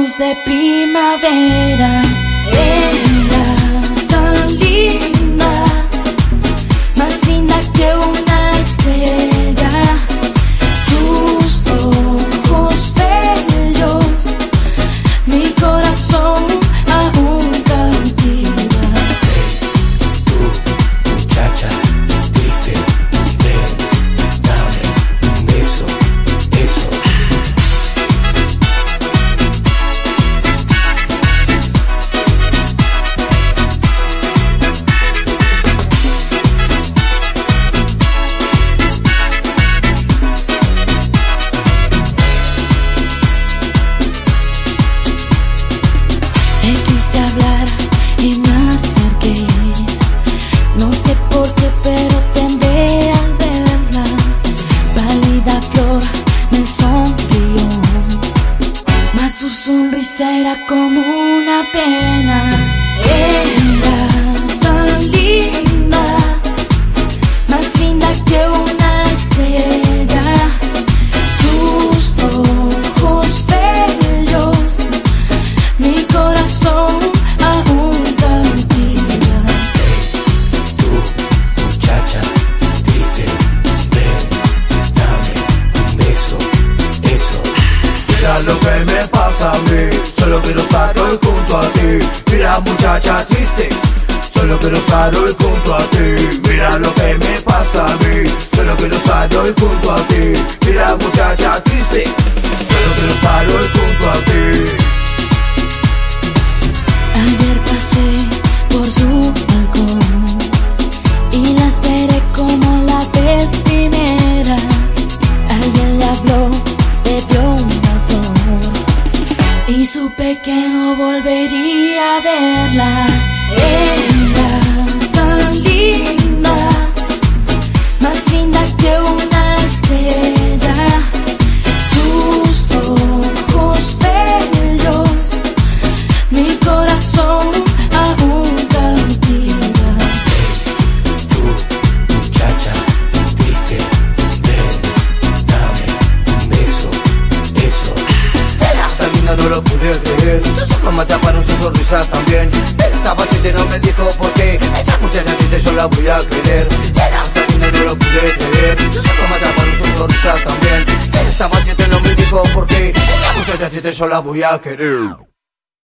luz de primavera. Era tan linda, más linda que una estrella. Sus ojos bellos, mi corazón aún cautiva. Tú, muchacha triste, ven, dame un beso, eso. Te quise hablar y me acerqué, no sé por qué, pero temblé al verla. Pálida flor me sonrió, mas su sonrisa era como una pena. Era tan linda, más linda que una estrella. Sus ojos bellos, mi corazón aún cautiva. Tú, muchacha triste, ven, dame un beso, eso. Mira lo que me pasa a mí, solo quiero estar hoy junto a ti. Mira muchacha triste, solo quiero estar hoy junto a ti. Mira lo que me pasa a mí, solo quiero estar hoy junto a ti. Mira muchacha triste, solo quiero estar hoy junto a ti. Ayer pasé por su balcón y la esperé como la vez primera. Alguien le habló, le dio una flor y supe que no volvería a verla. Era tan linda, más linda que una estrella. Sus ojos bellos, mi corazón aún cautiva. Tú, muchacha triste, ven, dame un beso, eso. Era tan linda, no lo pude creer. Sus ojos me atraparon, sus sonrisas también. Pero esta paciente no me dijo por qué. Esa muchacha triste yo la voy a querer. Era tan linda, no lo pude creer. Sus ojos me atraparon, sus sonrisas también. Pero esta paciente no me dijo por qué. Esa muchacha triste yo la voy a querer.